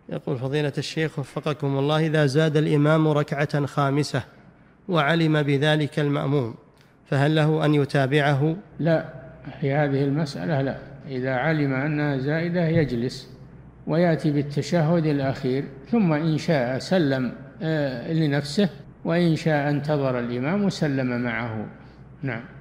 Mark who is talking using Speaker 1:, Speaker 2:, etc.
Speaker 1: يقول فضيلة الشيخ وفقكم الله، إذا زاد الإمام ركعة خامسة وعلم بذلك المأموم فهل له أن يتابعه؟
Speaker 2: لا، في هذه المسألة لا. إذا علم أنها زائدة يجلس ويأتي بالتشهد الأخير، ثم إن شاء سلم لنفسه، وإن شاء انتظر الإمام وسلم معه. نعم.